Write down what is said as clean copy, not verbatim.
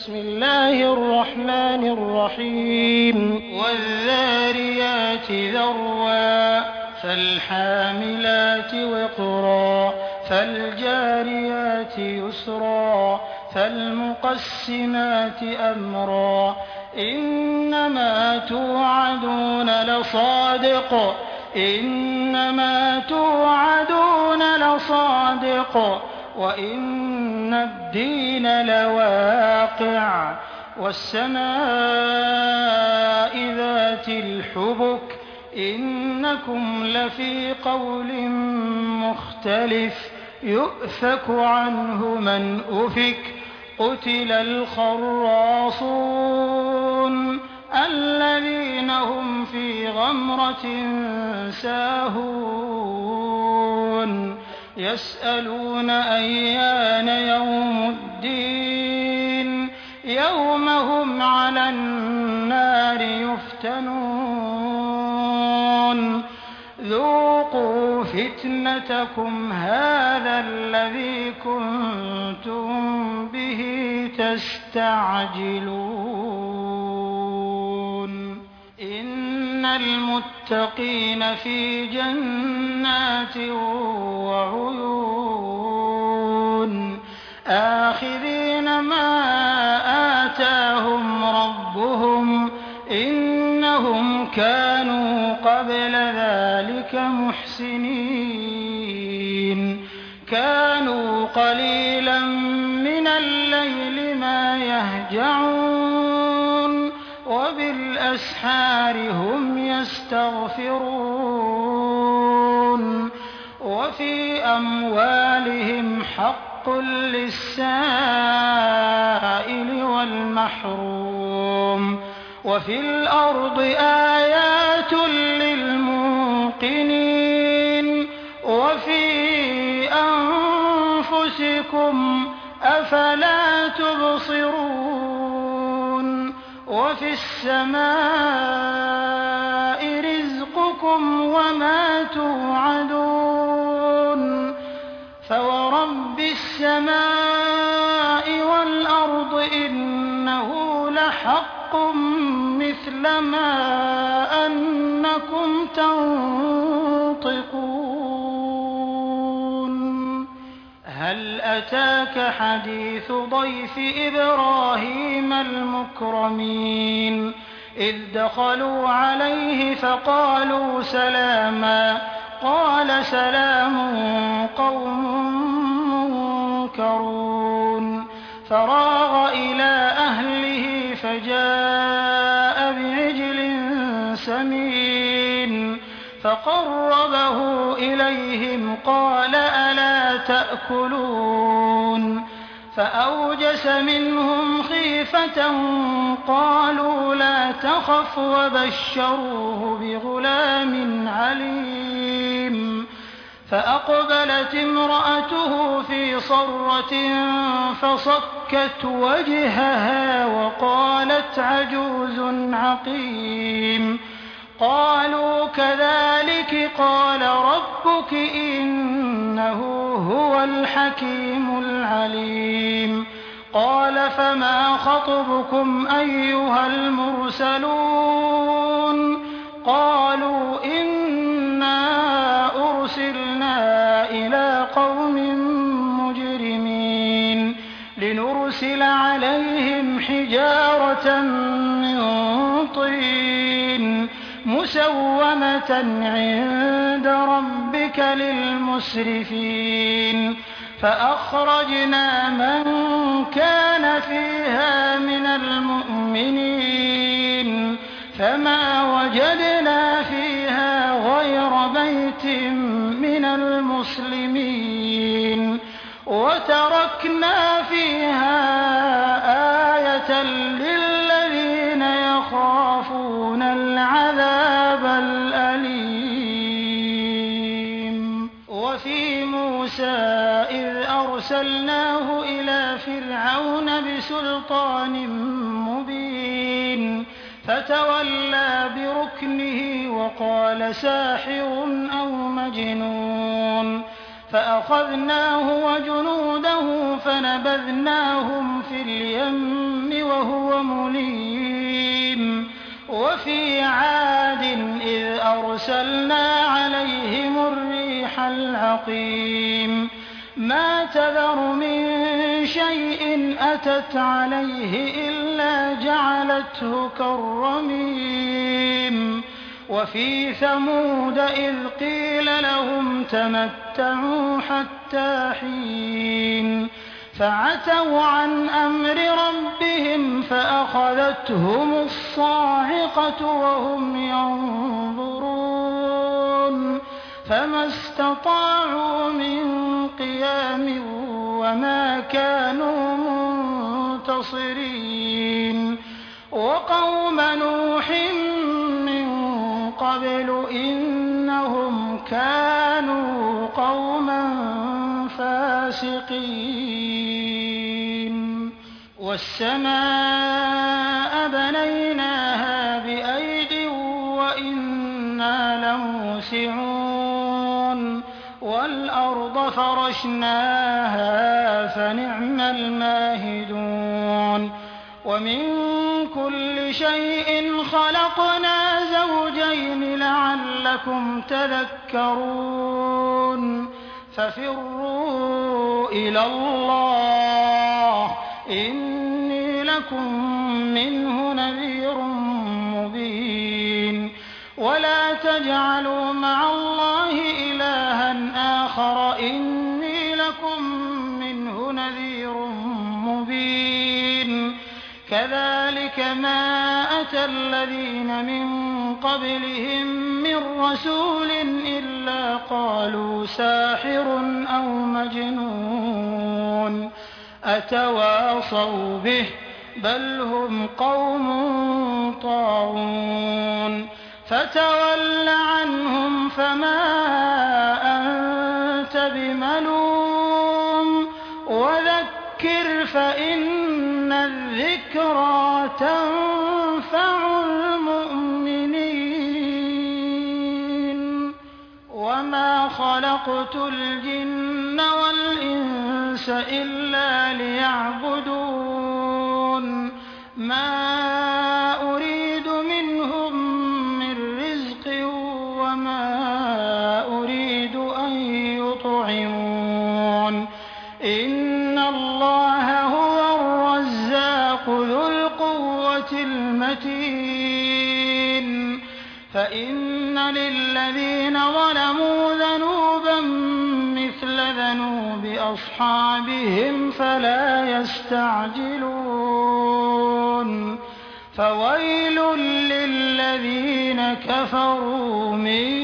بسم الله الرحمن الرحيم والذاريات ذروا فالحاملات وقرا فالجاريات يسرا فالمقسمات أمرا إنما توعدون لصادق وإن الدين لواقع والسماء ذات الحبك إنكم لفي قول مختلف يؤفك عنه من أفك قتل الخراصون الذين هم في غمرة ساهون يسألون أيان يوم الدين يوم هم على النار يفتنون ذوقوا فتنتكم هذا الذي كنتم به تستعجلون إن المتقين في جنات وعيون آخذين ما آتاهم ربهم إنهم كانوا قبل ذلك محسنين كانوا قليلا من الليل ما يهجعون وبالأسحار هم يستغفرون وفي أموالهم حق للسائل والمحروم وفي الأرض آيات للموقنين وفي أنفسكم أفلا تبصرون وفي السماء رزقكم وما توعدون فورب السماء والأرض إنه لحق مثل ما أنكم تنطقون هل أتاك حديث ضيف إبراهيم المكرمين إذ دخلوا عليه فقالوا سلاما قال سلام قوم منكرون فراغ إلى أهله فجاء بعجل سمين فقربه إليهم قال ألا تأكلون فأوجس منهم خيفة قالوا لا تخف وبشروه بغلام عليم فأقبلت امرأته في صرة فصكت وجهها وقالت عجوز عقيم قالوا كذلك قال ربك إنه هو الحكيم العليم قال فما خطبكم أيها المرسلون قالوا إنا أرسلنا إلى قوم مجرمين لنرسل عليهم حجارة من طين مسومة عند ربك للمسرفين فأخرجنا من كان فيها من المؤمنين فما وجدنا فيها غير بيت من المسلمين وتركنا فيها آية للذين يخافون العذاب الأليم وفي موسى إذ أرسلناه إلى فرعون بسلطان مبين فتولى بركنه وقال ساحر أو مجنون فأخذناه وجنوده فنبذناهم في اليم مليم وفي عاد إذ أرسلنا عليهم الريح العقيم ما تذر من شيء أتت عليه إلا جعلته كالرميم وفي ثمود إذ قيل لهم تمتعوا حتى حين فعتوا عن أمر ربهم فأخذتهم الصاعقة وهم ينظرون فما استطاعوا من قيام وما كانوا منتصرين وقوم نوح من قبل إنهم كانوا قوما فاسقين والسماء بنيناها بأيد وإنا لموسعون والأرض فرشناها فنعم الماهدون ومن كل شيء خلقنا زوجين لعلكم تذكرون ففروا إلى الله إني لكم منه نذير مبين ولا تجعلوا مع الله إلها آخر إني لكم منه نذير مبين كذلك ما أتى الذين من قبلهم من رسول إلا قالوا ساحر أو مجنون أتواصوا به بل هم قوم طاغون فتول عنهم فما أنت بملوم وذكر فإن الذكرى تنفع المؤمنين وما خلقت الجن والإنس إلا ليعبدون ما أريد منهم من رزق وما أريد أن يطعمون إن الله هو الرزاق ذو القوة المتين فإن للذين ظلموا ذنوبا مثل ذنوب أصحابهم فلا يستعجلون فويل للذين كفروا من